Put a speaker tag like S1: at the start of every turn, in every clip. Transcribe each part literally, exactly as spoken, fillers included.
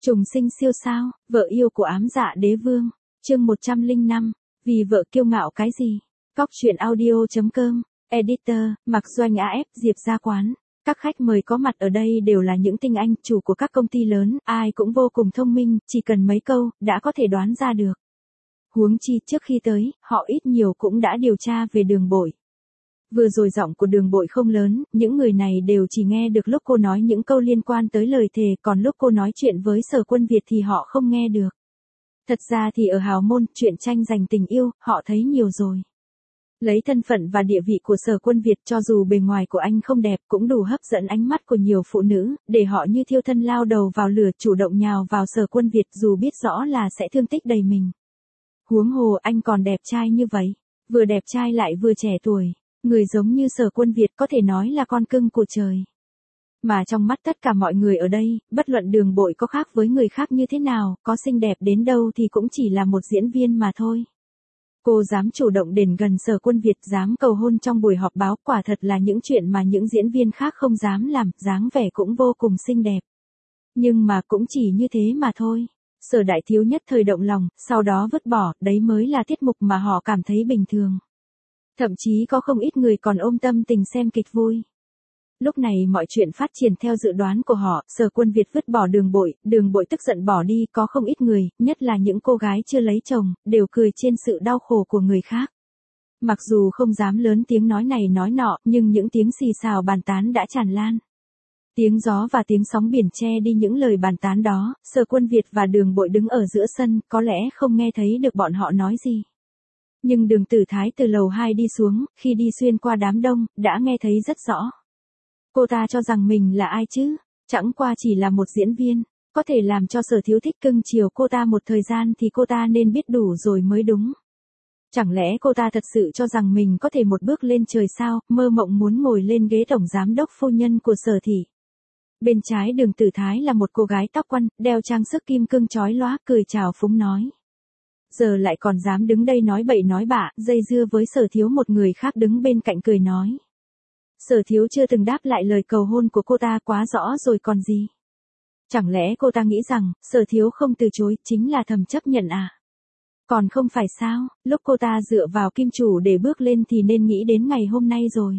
S1: Trùng sinh siêu sao, vợ yêu của ám dạ đế vương, chương một trăm lẻ năm, vì vợ kiêu ngạo cái gì? Cóc truyện audio chấm com, editor, Mạc Doanh a ép, Diệp Gia Quán. Các khách mời có mặt ở đây đều là những tinh anh, chủ của các công ty lớn, ai cũng vô cùng thông minh, chỉ cần mấy câu, đã có thể đoán ra được. Huống chi trước khi tới, họ ít nhiều cũng đã điều tra về Đường Bội. Vừa rồi giọng của Đường Bội không lớn, những người này đều chỉ nghe được lúc cô nói những câu liên quan tới lời thề, còn lúc cô nói chuyện với Sở Quân Việt thì họ không nghe được. Thật ra thì ở hào môn, chuyện tranh giành tình yêu, họ thấy nhiều rồi. Lấy thân phận và địa vị của Sở Quân Việt, cho dù bề ngoài của anh không đẹp cũng đủ hấp dẫn ánh mắt của nhiều phụ nữ, để họ như thiêu thân lao đầu vào lửa, chủ động nhào vào Sở Quân Việt dù biết rõ là sẽ thương tích đầy mình. Huống hồ anh còn đẹp trai như vậy, vừa đẹp trai lại vừa trẻ tuổi. Người giống như Sở Quân Việt có thể nói là con cưng của trời. Mà trong mắt tất cả mọi người ở đây, bất luận Đường Bội có khác với người khác như thế nào, có xinh đẹp đến đâu thì cũng chỉ là một diễn viên mà thôi. Cô dám chủ động đến gần Sở Quân Việt, dám cầu hôn trong buổi họp báo, quả thật là những chuyện mà những diễn viên khác không dám làm, dáng vẻ cũng vô cùng xinh đẹp. Nhưng mà cũng chỉ như thế mà thôi. Sở đại thiếu nhất thời động lòng, sau đó vứt bỏ, đấy mới là tiết mục mà họ cảm thấy bình thường. Thậm chí có không ít người còn ôm tâm tình xem kịch vui. Lúc này mọi chuyện phát triển theo dự đoán của họ, Sở Quân Việt vứt bỏ Đường Bội, Đường Bội tức giận bỏ đi, có không ít người, nhất là những cô gái chưa lấy chồng, đều cười trên sự đau khổ của người khác. Mặc dù không dám lớn tiếng nói này nói nọ, nhưng những tiếng xì xào bàn tán đã tràn lan. Tiếng gió và tiếng sóng biển che đi những lời bàn tán đó, Sở Quân Việt và Đường Bội đứng ở giữa sân, có lẽ không nghe thấy được bọn họ nói gì. Nhưng Đường Tử Thái từ lầu hai đi xuống, khi đi xuyên qua đám đông, đã nghe thấy rất rõ. Cô ta cho rằng mình là ai chứ? Chẳng qua chỉ là một diễn viên, có thể làm cho Sở Thiếu thích cưng chiều cô ta một thời gian thì cô ta nên biết đủ rồi mới đúng. Chẳng lẽ cô ta thật sự cho rằng mình có thể một bước lên trời sao, mơ mộng muốn ngồi lên ghế tổng giám đốc phu nhân của Sở thị. Bên trái Đường Tử Thái là một cô gái tóc quăn, đeo trang sức kim cương chói lóa, cười chào phúng nói. Giờ lại còn dám đứng đây nói bậy nói bạ, dây dưa với Sở Thiếu. Một người khác đứng bên cạnh cười nói. Sở Thiếu chưa từng đáp lại lời cầu hôn của cô ta, quá rõ rồi còn gì. Chẳng lẽ cô ta nghĩ rằng, Sở Thiếu không từ chối, chính là thầm chấp nhận à? Còn không phải sao, lúc cô ta dựa vào kim chủ để bước lên thì nên nghĩ đến ngày hôm nay rồi.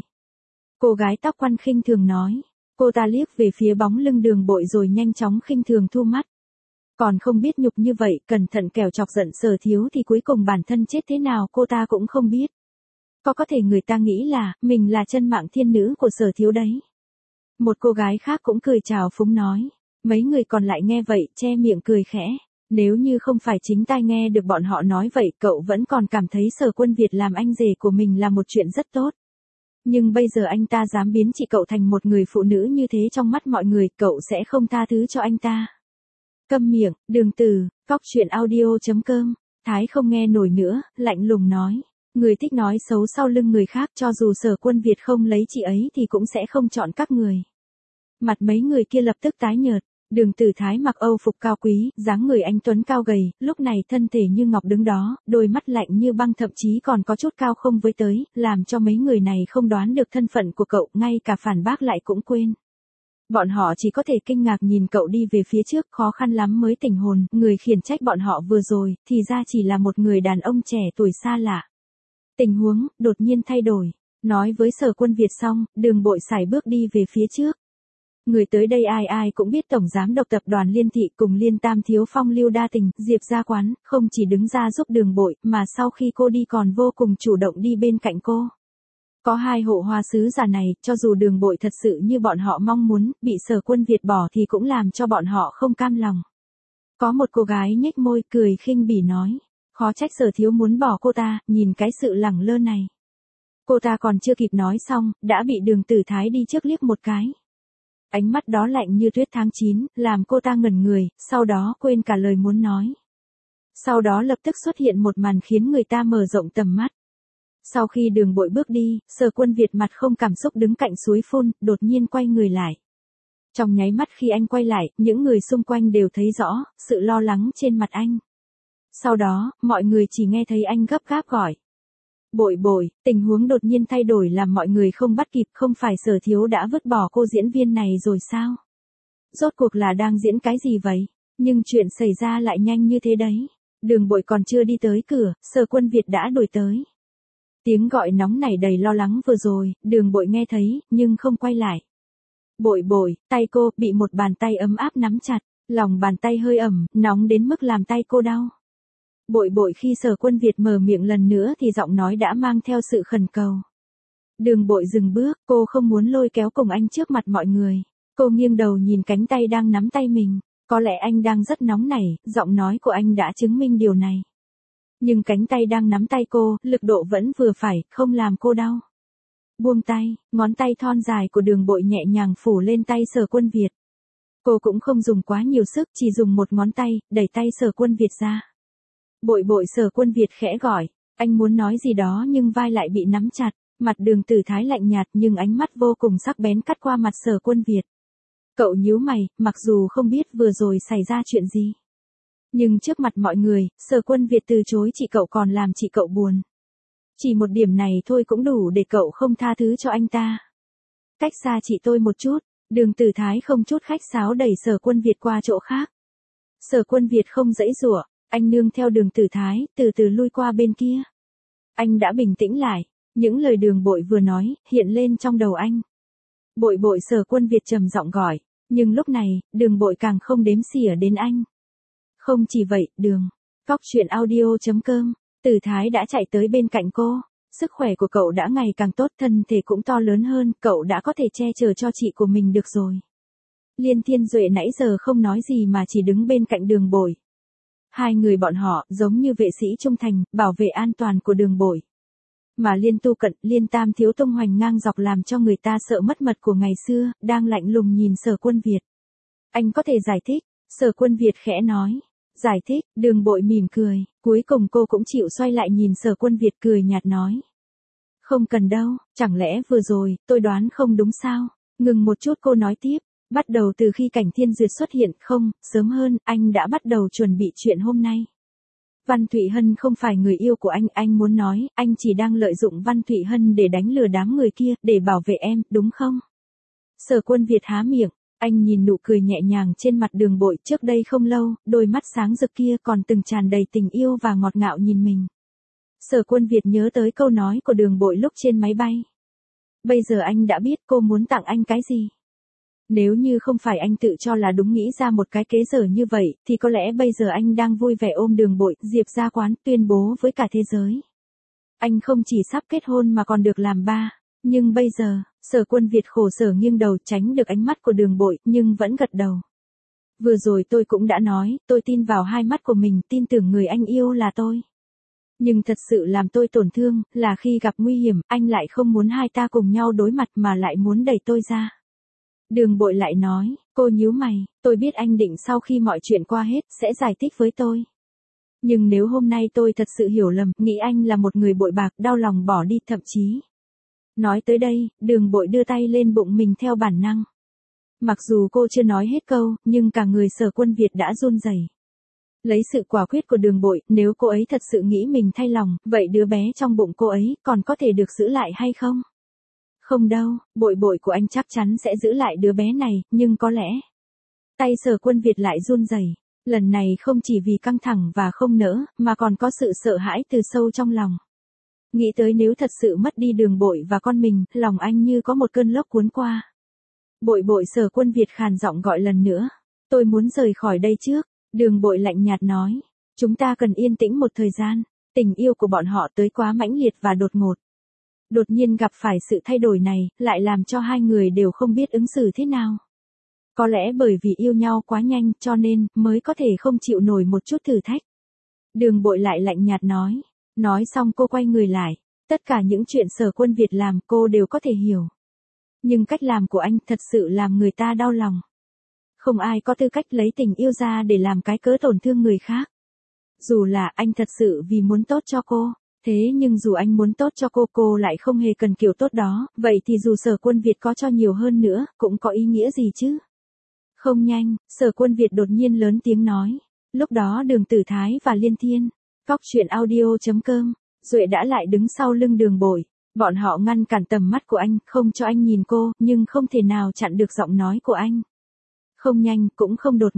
S1: Cô gái tóc quăn khinh thường nói. Cô ta liếc về phía bóng lưng Đường Bội rồi nhanh chóng khinh thường thu mắt. Còn không biết nhục như vậy, cẩn thận kẻo chọc giận Sở Thiếu thì cuối cùng bản thân chết thế nào cô ta cũng không biết. Có có thể người ta nghĩ là, mình là chân mạng thiên nữ của Sở Thiếu đấy. Một cô gái khác cũng cười chào phúng nói. Mấy người còn lại nghe vậy, che miệng cười khẽ. Nếu như không phải chính tai nghe được bọn họ nói vậy, cậu vẫn còn cảm thấy Sở Quân Việt làm anh rể của mình là một chuyện rất tốt. Nhưng bây giờ anh ta dám biến chị cậu thành một người phụ nữ như thế trong mắt mọi người, cậu sẽ không tha thứ cho anh ta. Câm miệng, Đường Tử, cóc truyện audio chấm com, Thái không nghe nổi nữa, lạnh lùng nói. Người thích nói xấu sau lưng người khác, cho dù Sở Quân Việt không lấy chị ấy thì cũng sẽ không chọn các người. Mặt mấy người kia lập tức tái nhợt. Đường Tử Thái mặc âu phục cao quý, dáng người anh tuấn cao gầy, lúc này thân thể như ngọc đứng đó, đôi mắt lạnh như băng, thậm chí còn có chút cao không với tới, làm cho mấy người này không đoán được thân phận của cậu, ngay cả phản bác lại cũng quên. Bọn họ chỉ có thể kinh ngạc nhìn cậu đi về phía trước, khó khăn lắm mới tỉnh hồn, người khiển trách bọn họ vừa rồi, thì ra chỉ là một người đàn ông trẻ tuổi xa lạ. Tình huống, đột nhiên thay đổi. Nói với Sở Quân Việt xong, Đường Bội sải bước đi về phía trước. Người tới đây ai ai cũng biết Tổng Giám đốc Tập đoàn Liên Thị cùng Liên Tam Thiếu phong lưu đa tình, Diệp Gia Quán, không chỉ đứng ra giúp Đường Bội, mà sau khi cô đi còn vô cùng chủ động đi bên cạnh cô. Có hai hộ hoa sứ giả này, cho dù Đường Bội thật sự như bọn họ mong muốn, bị Sở Quân Việt bỏ thì cũng làm cho bọn họ không cam lòng. Có một cô gái nhếch môi cười khinh bỉ nói. Khó trách Sở Thiếu muốn bỏ cô ta, nhìn cái sự lẳng lơ này. Cô ta còn chưa kịp nói xong, đã bị Đường Tử Thái đi trước liếc một cái. Ánh mắt đó lạnh như tuyết tháng chín, làm cô ta ngẩn người, sau đó quên cả lời muốn nói. Sau đó lập tức xuất hiện một màn khiến người ta mở rộng tầm mắt. Sau khi Đường Bội bước đi, Sở Quân Việt mặt không cảm xúc đứng cạnh suối phun, đột nhiên quay người lại. Trong nháy mắt khi anh quay lại, những người xung quanh đều thấy rõ, sự lo lắng trên mặt anh. Sau đó, mọi người chỉ nghe thấy anh gấp gáp gọi. Bội Bội, tình huống đột nhiên thay đổi làm mọi người không bắt kịp, không phải Sở Thiếu đã vứt bỏ cô diễn viên này rồi sao? Rốt cuộc là đang diễn cái gì vậy? Nhưng chuyện xảy ra lại nhanh như thế đấy. Đường Bội còn chưa đi tới cửa, Sở Quân Việt đã đuổi tới. Tiếng gọi nóng nảy đầy lo lắng vừa rồi, Đường Bội nghe thấy, nhưng không quay lại. Bội bội, tay cô bị một bàn tay ấm áp nắm chặt, lòng bàn tay hơi ẩm, nóng đến mức làm tay cô đau. Bội bội khi Sở Quân Việt mở miệng lần nữa thì giọng nói đã mang theo sự khẩn cầu. Đường Bội dừng bước, cô không muốn lôi kéo cùng anh trước mặt mọi người. Cô nghiêng đầu nhìn cánh tay đang nắm tay mình. Có lẽ anh đang rất nóng nảy, giọng nói của anh đã chứng minh điều này. Nhưng cánh tay đang nắm tay cô, lực độ vẫn vừa phải, không làm cô đau. Buông tay, ngón tay thon dài của Đường Bội nhẹ nhàng phủ lên tay Sở Quân Việt. Cô cũng không dùng quá nhiều sức, chỉ dùng một ngón tay, đẩy tay Sở Quân Việt ra. Bội bội, Sở Quân Việt khẽ gọi. Anh muốn nói gì đó nhưng vai lại bị nắm chặt. Mặt Đường Tử Thái lạnh nhạt nhưng ánh mắt vô cùng sắc bén cắt qua mặt Sở Quân Việt. Cậu nhíu mày, mặc dù không biết vừa rồi xảy ra chuyện gì. Nhưng trước mặt mọi người, Sở Quân Việt từ chối chị cậu còn làm chị cậu buồn. Chỉ một điểm này thôi cũng đủ để cậu không tha thứ cho anh ta. Cách xa chị tôi một chút, Đường Tử Thái không chút khách sáo đẩy Sở Quân Việt qua chỗ khác. Sở Quân Việt không giãy giụa, anh nương theo Đường Tử Thái, từ từ lui qua bên kia. Anh đã bình tĩnh lại, những lời Đường Bội vừa nói, hiện lên trong đầu anh. Bội bội, Sở Quân Việt trầm giọng gọi, nhưng lúc này, Đường Bội càng không đếm xỉa đến anh. Không chỉ vậy, Đường, Cóc truyện audio chấm com, Tử Thái đã chạy tới bên cạnh cô. Sức khỏe của cậu đã ngày càng tốt, thân thể cũng to lớn hơn, cậu đã có thể che chở cho chị của mình được rồi. Liên Thiên Duệ nãy giờ không nói gì mà chỉ đứng bên cạnh Đường Bội. Hai người bọn họ giống như vệ sĩ trung thành, bảo vệ an toàn của Đường Bội. Mà Liên Tu Cận, Liên Tam Thiếu tung hoành ngang dọc làm cho người ta sợ mất mật của ngày xưa, đang lạnh lùng nhìn Sở Quân Việt. Anh có thể giải thích, Sở Quân Việt khẽ nói. Giải thích, Đường Bội mỉm cười, cuối cùng cô cũng chịu xoay lại nhìn Sở Quân Việt cười nhạt nói. Không cần đâu, chẳng lẽ vừa rồi, tôi đoán không đúng sao? Ngừng một chút cô nói tiếp, bắt đầu từ khi Cảnh Thiên Duyệt xuất hiện, không, sớm hơn, anh đã bắt đầu chuẩn bị chuyện hôm nay. Văn Thụy Hân không phải người yêu của anh, anh muốn nói, anh chỉ đang lợi dụng Văn Thụy Hân để đánh lừa đám người kia, để bảo vệ em, đúng không? Sở Quân Việt há miệng, anh nhìn nụ cười nhẹ nhàng trên mặt Đường Bội, trước đây không lâu, đôi mắt sáng rực kia còn từng tràn đầy tình yêu và ngọt ngào nhìn mình. Sở Quân Việt nhớ tới câu nói của Đường Bội lúc trên máy bay. Bây giờ anh đã biết cô muốn tặng anh cái gì. Nếu như không phải anh tự cho là đúng nghĩ ra một cái kế dở như vậy, thì có lẽ bây giờ anh đang vui vẻ ôm Đường Bội, Diệp ra quán, tuyên bố với cả thế giới. Anh không chỉ sắp kết hôn mà còn được làm ba. Nhưng bây giờ, Sở Quân Việt khổ sở nghiêng đầu tránh được ánh mắt của Đường Bội, nhưng vẫn gật đầu. Vừa rồi tôi cũng đã nói, tôi tin vào hai mắt của mình, tin tưởng người anh yêu là tôi. Nhưng thật sự làm tôi tổn thương, là khi gặp nguy hiểm, anh lại không muốn hai ta cùng nhau đối mặt mà lại muốn đẩy tôi ra. Đường Bội lại nói, cô nhíu mày, tôi biết anh định sau khi mọi chuyện qua hết, sẽ giải thích với tôi. Nhưng nếu hôm nay tôi thật sự hiểu lầm, nghĩ anh là một người bội bạc, đau lòng bỏ đi, thậm chí. Nói tới đây, Đường Bội đưa tay lên bụng mình theo bản năng. Mặc dù cô chưa nói hết câu, nhưng cả người Sở Quân Việt đã run rẩy. Lấy sự quả quyết của Đường Bội, nếu cô ấy thật sự nghĩ mình thay lòng, vậy đứa bé trong bụng cô ấy còn có thể được giữ lại hay không? Không đâu, Bội bội của anh chắc chắn sẽ giữ lại đứa bé này, nhưng có lẽ. Tay Sở Quân Việt lại run rẩy. Lần này không chỉ vì căng thẳng và không nỡ, mà còn có sự sợ hãi từ sâu trong lòng. Nghĩ tới nếu thật sự mất đi Đường Bội và con mình, lòng anh như có một cơn lốc cuốn qua. Bội bội, Sở Quân Việt khàn giọng gọi lần nữa. Tôi muốn rời khỏi đây trước. Đường Bội lạnh nhạt nói. Chúng ta cần yên tĩnh một thời gian. Tình yêu của bọn họ tới quá mãnh liệt và đột ngột. Đột nhiên gặp phải sự thay đổi này, lại làm cho hai người đều không biết ứng xử thế nào. Có lẽ bởi vì yêu nhau quá nhanh, cho nên, mới có thể không chịu nổi một chút thử thách. Đường Bội lại lạnh nhạt nói. Nói xong cô quay người lại. Tất cả những chuyện Sở Quân Việt làm cô đều có thể hiểu. Nhưng cách làm của anh thật sự làm người ta đau lòng. Không ai có tư cách lấy tình yêu ra để làm cái cớ tổn thương người khác. Dù là anh thật sự vì muốn tốt cho cô. Thế nhưng dù anh muốn tốt cho cô, cô lại không hề cần kiểu tốt đó. Vậy thì dù Sở Quân Việt có cho nhiều hơn nữa, cũng có ý nghĩa gì chứ? Không nhanh, Sở Quân Việt đột nhiên lớn tiếng nói. Lúc đó Đường Tử Thái và Liên Thiên, Cóc truyện audio chấm com, Duệ đã lại đứng sau lưng Đường Bội. Bọn họ ngăn cản tầm mắt của anh, không cho anh nhìn cô, nhưng không thể nào chặn được giọng nói của anh. Không nhanh, cũng không đột ngột.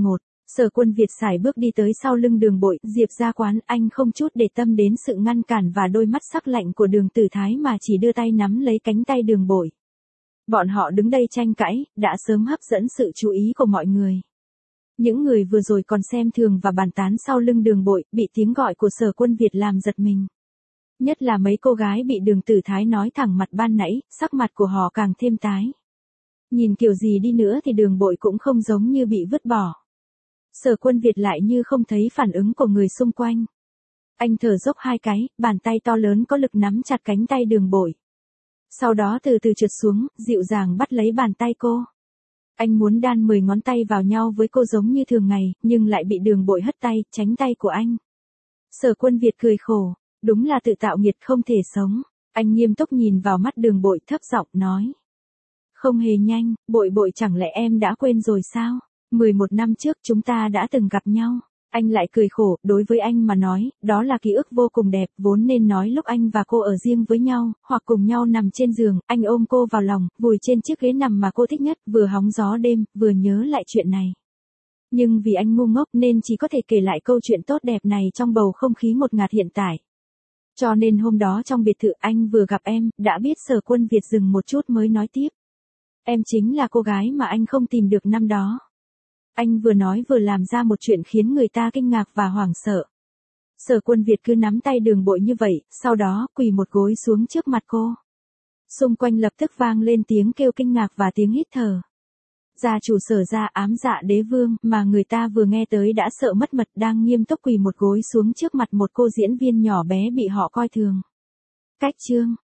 S1: Sở Quân Việt sải bước đi tới sau lưng Đường Bội, Diệp Gia Quán, anh không chút để tâm đến sự ngăn cản và đôi mắt sắc lạnh của Đường Tử Thái mà chỉ đưa tay nắm lấy cánh tay Đường Bội. Bọn họ đứng đây tranh cãi, đã sớm hấp dẫn sự chú ý của mọi người. Những người vừa rồi còn xem thường và bàn tán sau lưng Đường Bội, bị tiếng gọi của Sở Quân Việt làm giật mình. Nhất là mấy cô gái bị Đường Tử Thái nói thẳng mặt ban nãy, sắc mặt của họ càng thêm tái. Nhìn kiểu gì đi nữa thì Đường Bội cũng không giống như bị vứt bỏ. Sở Quân Việt lại như không thấy phản ứng của người xung quanh. Anh thở dốc hai cái, bàn tay to lớn có lực nắm chặt cánh tay Đường Bội. Sau đó từ từ trượt xuống, dịu dàng bắt lấy bàn tay cô. Anh muốn đan mười ngón tay vào nhau với cô giống như thường ngày, nhưng lại bị Đường Bội hất tay, tránh tay của anh. Sở Quân Việt cười khổ, đúng là tự tạo nghiệt không thể sống. Anh nghiêm túc nhìn vào mắt Đường Bội thấp giọng nói. Không hề nhanh, Bội Bội chẳng lẽ em đã quên rồi sao? mười một năm trước chúng ta đã từng gặp nhau. Anh lại cười khổ, đối với anh mà nói, đó là ký ức vô cùng đẹp, vốn nên nói lúc anh và cô ở riêng với nhau, hoặc cùng nhau nằm trên giường, anh ôm cô vào lòng, vùi trên chiếc ghế nằm mà cô thích nhất, vừa hóng gió đêm, vừa nhớ lại chuyện này. Nhưng vì anh ngu ngốc nên chỉ có thể kể lại câu chuyện tốt đẹp này trong bầu không khí ngột ngạt hiện tại. Cho nên hôm đó trong biệt thự anh vừa gặp em, đã biết Sở Quân Việt dừng một chút mới nói tiếp. Em chính là cô gái mà anh không tìm được năm đó. Anh vừa nói vừa làm ra một chuyện khiến người ta kinh ngạc và hoảng sợ. Sở Quân Việt cứ nắm tay Đường Bội như vậy, sau đó quỳ một gối xuống trước mặt cô. Xung quanh lập tức vang lên tiếng kêu kinh ngạc và tiếng hít thở. Gia chủ Sở gia Ám Dạ Đế Vương mà người ta vừa nghe tới đã sợ mất mật đang nghiêm túc quỳ một gối xuống trước mặt một cô diễn viên nhỏ bé bị họ coi thường. Cách chương